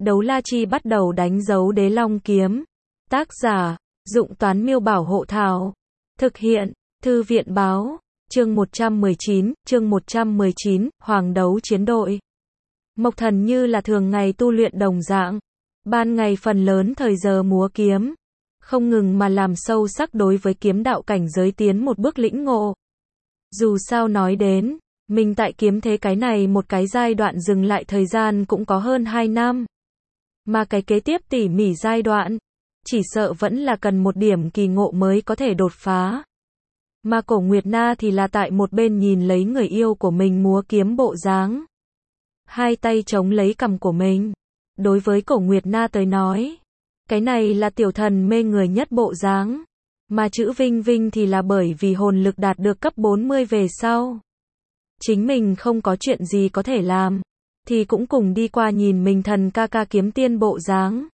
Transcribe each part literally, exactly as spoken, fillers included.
Đấu la chi bắt đầu đánh dấu đế long kiếm. Tác giả, Dụng Toán Miêu Bảo Hộ Thảo. Thực hiện, Thư viện Báo. Chương một trăm mười chín, chương một trăm mười chín, Hoàng đấu chiến đội. Mộc Thần như là thường ngày tu luyện đồng dạng. Ban ngày phần lớn thời giờ múa kiếm. Không ngừng mà làm sâu sắc đối với kiếm đạo cảnh giới tiến một bước lĩnh ngộ. Dù sao nói đến, mình tại kiếm thế cái này một cái giai đoạn dừng lại thời gian cũng có hơn hai năm. Mà cái kế tiếp tỉ mỉ giai đoạn, chỉ sợ vẫn là cần một điểm kỳ ngộ mới có thể đột phá. Mà Cổ Nguyệt Na thì là tại một bên nhìn lấy người yêu của mình múa kiếm bộ dáng. Hai tay chống lấy cằm của mình. Đối với Cổ Nguyệt Na tới nói, cái này là tiểu thần mê người nhất bộ dáng. Mà chữ Vinh Vinh thì là bởi vì hồn lực đạt được cấp bốn mươi về sau. Chính mình không có chuyện gì có thể làm, thì cũng cùng đi qua nhìn mình thần ca ca kiếm tiên bộ dáng.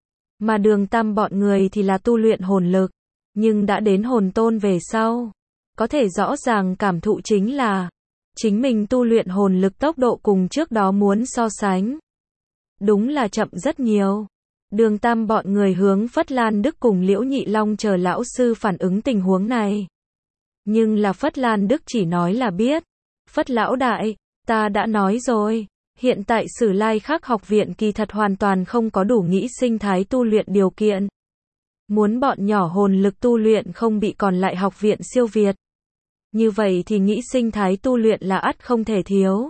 Mà Đường Tam bọn người thì là tu luyện hồn lực, nhưng đã đến hồn tôn về sau. Có thể rõ ràng cảm thụ chính là, chính mình tu luyện hồn lực tốc độ cùng trước đó muốn so sánh. Đúng là chậm rất nhiều. Đường Tam bọn người hướng Phất Lan Đức cùng Liễu Nhị Long chờ lão sư phản ứng tình huống này. Nhưng là Phất Lan Đức chỉ nói là biết. Phất lão đại, ta đã nói rồi. Hiện tại Sử Lai Khắc học viện kỳ thật hoàn toàn không có đủ nghĩ sinh thái tu luyện điều kiện. Muốn bọn nhỏ hồn lực tu luyện không bị còn lại học viện siêu việt. Như vậy thì nghĩ sinh thái tu luyện là ắt không thể thiếu.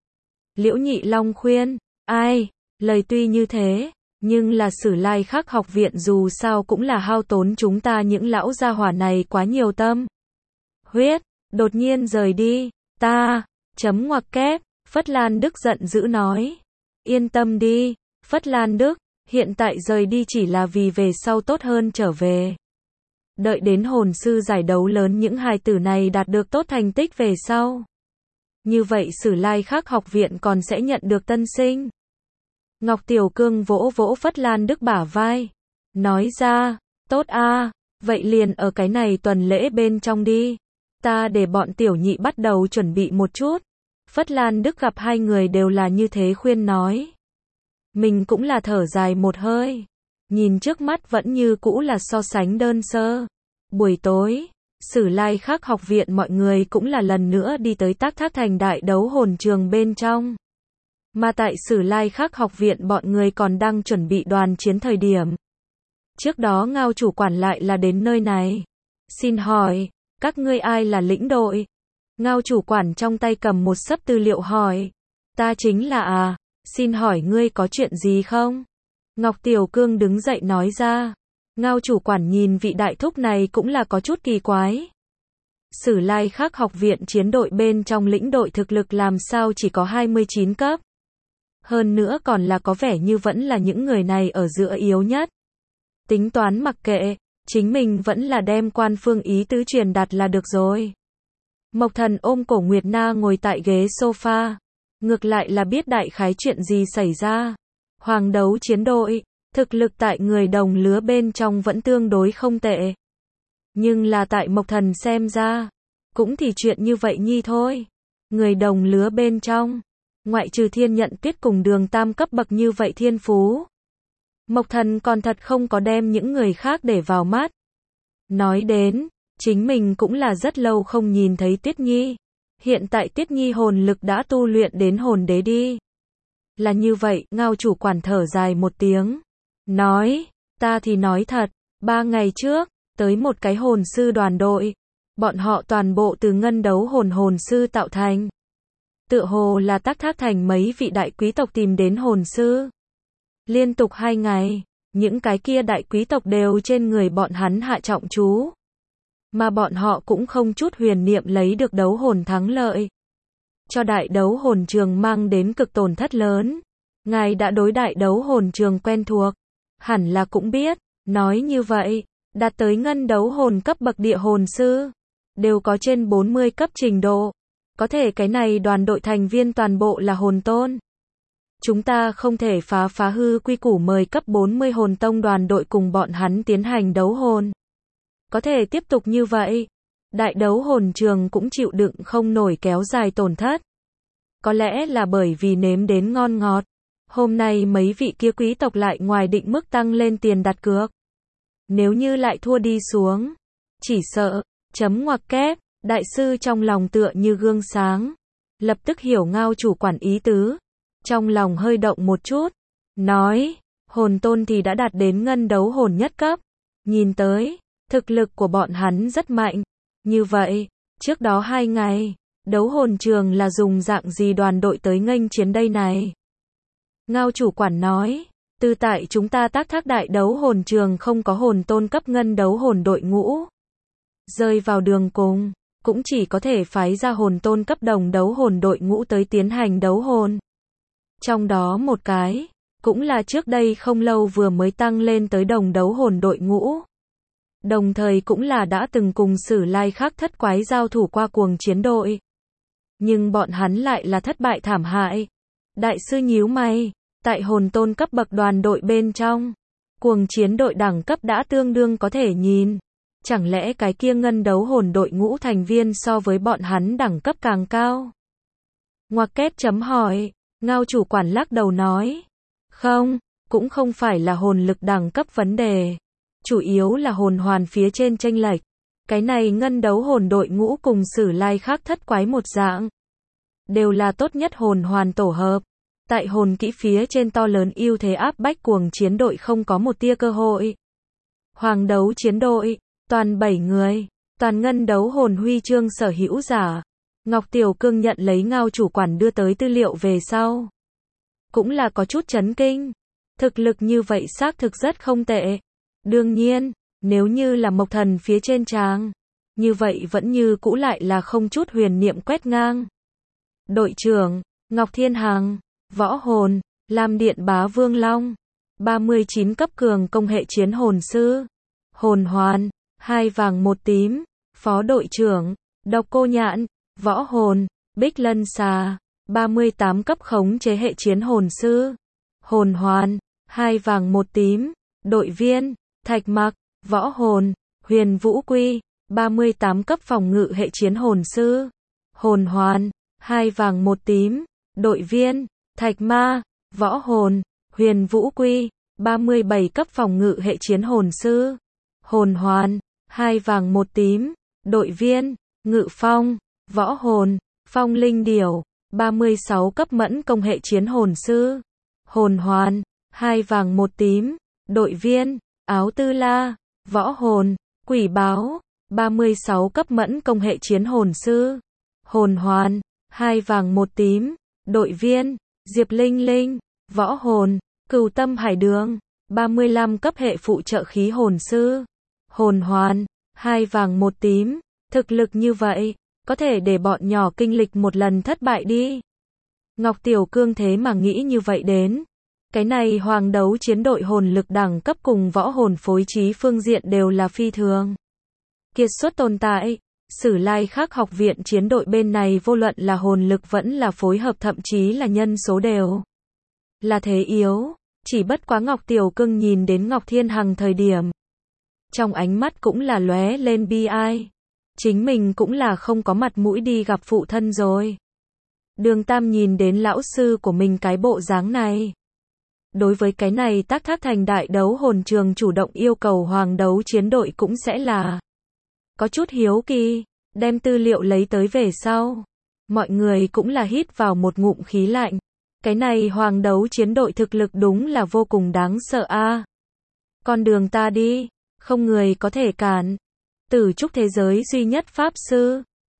Liễu Nhị Long khuyên, ai, lời tuy như thế, nhưng là Sử Lai Khắc học viện dù sao cũng là hao tốn chúng ta những lão gia hỏa này quá nhiều tâm. Huyết, đột nhiên rời đi, ta, chấm ngoặc kép. Phất Lan Đức giận dữ nói. Yên tâm đi, Phất Lan Đức, hiện tại rời đi chỉ là vì về sau tốt hơn trở về. Đợi đến hồn sư giải đấu lớn những hài tử này đạt được tốt thành tích về sau. Như vậy Sử Lai Khắc học viện còn sẽ nhận được tân sinh. Ngọc Tiểu Cương vỗ vỗ Phất Lan Đức bả vai. Nói ra, tốt a, vậy liền ở cái này tuần lễ bên trong đi. Ta để bọn tiểu nhị bắt đầu chuẩn bị một chút. Phất Lan Đức gặp hai người đều là như thế khuyên nói. Mình cũng là thở dài một hơi. Nhìn trước mắt vẫn như cũ là so sánh đơn sơ. Buổi tối, Sử Lai Khắc học viện mọi người cũng là lần nữa đi tới Tác Thác Thành đại đấu hồn trường bên trong. Mà tại Sử Lai Khắc học viện bọn người còn đang chuẩn bị đoàn chiến thời điểm. Trước đó Ngao chủ quản lại là đến nơi này. Xin hỏi, các ngươi ai là lĩnh đội? Ngao chủ quản trong tay cầm một xấp tư liệu hỏi. Ta chính là à, xin hỏi ngươi có chuyện gì không? Ngọc Tiểu Cương đứng dậy nói ra. Ngao chủ quản nhìn vị đại thúc này cũng là có chút kỳ quái. Sử Lai Khắc học viện chiến đội bên trong lĩnh đội thực lực làm sao chỉ có hai mươi chín cấp. Hơn nữa còn là có vẻ như vẫn là những người này ở giữa yếu nhất. Tính toán mặc kệ, chính mình vẫn là đem quan phương ý tứ truyền đạt là được rồi. Mộc Thần ôm Cổ Nguyệt Na ngồi tại ghế sofa. Ngược lại là biết đại khái chuyện gì xảy ra. Hoàng đấu chiến đội, thực lực tại người đồng lứa bên trong vẫn tương đối không tệ. Nhưng là tại Mộc Thần xem ra, cũng thì chuyện như vậy nhi thôi. Người đồng lứa bên trong, ngoại trừ Thiên Nhận Tuyết cùng Đường Tam cấp bậc như vậy thiên phú. Mộc Thần còn thật không có đem những người khác để vào mắt. Nói đến, chính mình cũng là rất lâu không nhìn thấy Tuyết Nhi. Hiện tại Tuyết Nhi hồn lực đã tu luyện đến hồn đế đi. Là như vậy, Ngao chủ quản thở dài một tiếng. Nói, ta thì nói thật, ba ngày trước, tới một cái hồn sư đoàn đội. Bọn họ toàn bộ từ ngân đấu hồn hồn sư tạo thành. Tựa hồ là Tác Thác Thành mấy vị đại quý tộc tìm đến hồn sư. Liên tục hai ngày, những cái kia đại quý tộc đều trên người bọn hắn hạ trọng chú. Mà bọn họ cũng không chút huyền niệm lấy được đấu hồn thắng lợi. Cho đại đấu hồn trường mang đến cực tổn thất lớn. Ngài đã đối đại đấu hồn trường quen thuộc. Hẳn là cũng biết, nói như vậy, đạt tới ngân đấu hồn cấp bậc địa hồn sư. Đều có trên bốn mươi cấp trình độ. Có thể cái này đoàn đội thành viên toàn bộ là hồn tôn. Chúng ta không thể phá phá hư quy củ mời cấp bốn mươi hồn tông đoàn đội cùng bọn hắn tiến hành đấu hồn. Có thể tiếp tục như vậy, đại đấu hồn trường cũng chịu đựng không nổi kéo dài tổn thất. Có lẽ là bởi vì nếm đến ngon ngọt, Hôm nay mấy vị kia quý tộc lại ngoài định mức tăng lên tiền đặt cược. Nếu như lại thua đi xuống, chỉ sợ, chấm ngoặc kép, đại sư trong lòng tựa như gương sáng. Lập tức hiểu Ngao chủ quản ý tứ. Trong lòng hơi động một chút. Nói, hồn tôn thì đã đạt đến ngân đấu hồn nhất cấp. Nhìn tới, thực lực của bọn hắn rất mạnh. Như vậy, trước đó hai ngày, đấu hồn trường là dùng dạng gì đoàn đội tới nghênh chiến đây này? Ngao chủ quản nói, từ tại chúng ta tác thác đại đấu hồn trường không có hồn tôn cấp ngân đấu hồn đội ngũ. Rơi vào đường cùng, cũng chỉ có thể phái ra hồn tôn cấp đồng đấu hồn đội ngũ tới tiến hành đấu hồn. Trong đó một cái, cũng là trước đây không lâu vừa mới tăng lên tới đồng đấu hồn đội ngũ. Đồng thời cũng là đã từng cùng Sử Lai Khắc thất quái giao thủ qua cuồng chiến đội. Nhưng bọn hắn lại là thất bại thảm hại. Đại sư nhíu mày, tại hồn tôn cấp bậc đoàn đội bên trong, cuồng chiến đội đẳng cấp đã tương đương có thể nhìn. Chẳng lẽ cái kia ngân đấu hồn đội ngũ thành viên so với bọn hắn đẳng cấp càng cao? Ngoặc kép chấm hỏi, Ngao chủ quản lắc đầu nói. Không, cũng không phải là hồn lực đẳng cấp vấn đề. Chủ yếu là hồn hoàn phía trên chênh lệch. Cái này ngân đấu hồn đội ngũ cùng Sử Lai Khắc thất quái một dạng. Đều là tốt nhất hồn hoàn tổ hợp. Tại hồn kỹ phía trên to lớn ưu thế áp bách cuồng chiến đội không có một tia cơ hội. Hoàng đấu chiến đội, toàn bảy người, toàn ngân đấu hồn huy chương sở hữu giả. Ngọc Tiểu Cương nhận lấy Ngao chủ quản đưa tới tư liệu về sau. Cũng là có chút chấn kinh. Thực lực như vậy xác thực rất không tệ. Đương nhiên, nếu như là Mộc Thần phía trên tràng, như vậy vẫn như cũ lại là không chút huyền niệm quét ngang. Đội trưởng, Ngọc Thiên Hằng, võ hồn, Lam Điện Bá Vương Long, ba mươi chín cấp cường công hệ chiến hồn sư, hồn hoàn, hai vàng một tím, phó đội trưởng, Độc Cô Nhạn, võ hồn, Bích Lân Xà, ba mươi tám cấp khống chế hệ chiến hồn sư, hồn hoàn, hai vàng một tím, đội viên, Thạch Mặc, võ hồn, Huyền Vũ Quy, ba mươi tám cấp phòng ngự hệ chiến hồn sư, hồn hoàn, hai vàng một tím, đội viên, Thạch Ma, võ hồn, Huyền Vũ Quy, ba mươi bảy cấp phòng ngự hệ chiến hồn sư, hồn hoàn, hai vàng một tím, đội viên, Ngự Phong, võ hồn, Phong Linh Điểu, ba mươi sáu cấp mẫn công hệ chiến hồn sư, hồn hoàn, hai vàng một tím, đội viên, Áo Tư La, võ hồn, Quỷ Báo, ba mươi sáu cấp mẫn công hệ chiến hồn sư, hồn hoàn, hai vàng một tím, đội viên, Diệp Linh Linh, võ hồn, Cửu Tâm Hải Đường, ba mươi lăm cấp hệ phụ trợ khí hồn sư, hồn hoàn, hai vàng một tím, thực lực như vậy, có thể để bọn nhỏ kinh lịch một lần thất bại đi. Ngọc Tiểu Cương thế mà nghĩ như vậy đến. Cái này hoàng đấu chiến đội hồn lực đẳng cấp cùng võ hồn phối trí phương diện đều là phi thường kiệt xuất tồn tại. Sử Lai Khắc học viện chiến đội bên này vô luận là hồn lực vẫn là phối hợp thậm chí là nhân số đều là thế yếu. Chỉ bất quá Ngọc Tiểu Cương nhìn đến Ngọc Thiên Hằng thời điểm, trong ánh mắt cũng là lóe lên bi ai. Chính mình cũng là không có mặt mũi đi gặp phụ thân rồi. Đường Tam nhìn đến lão sư của mình cái bộ dáng này. Đối với cái này tác thác thành đại đấu hồn trường chủ động yêu cầu hoàng đấu chiến đội cũng sẽ là có chút hiếu kỳ, đem tư liệu lấy tới về sau. Mọi người cũng là hít vào một ngụm khí lạnh. Cái này hoàng đấu chiến đội thực lực đúng là vô cùng đáng sợ a. À. Con đường ta đi, không người có thể cản. Tử trúc thế giới duy nhất pháp sư,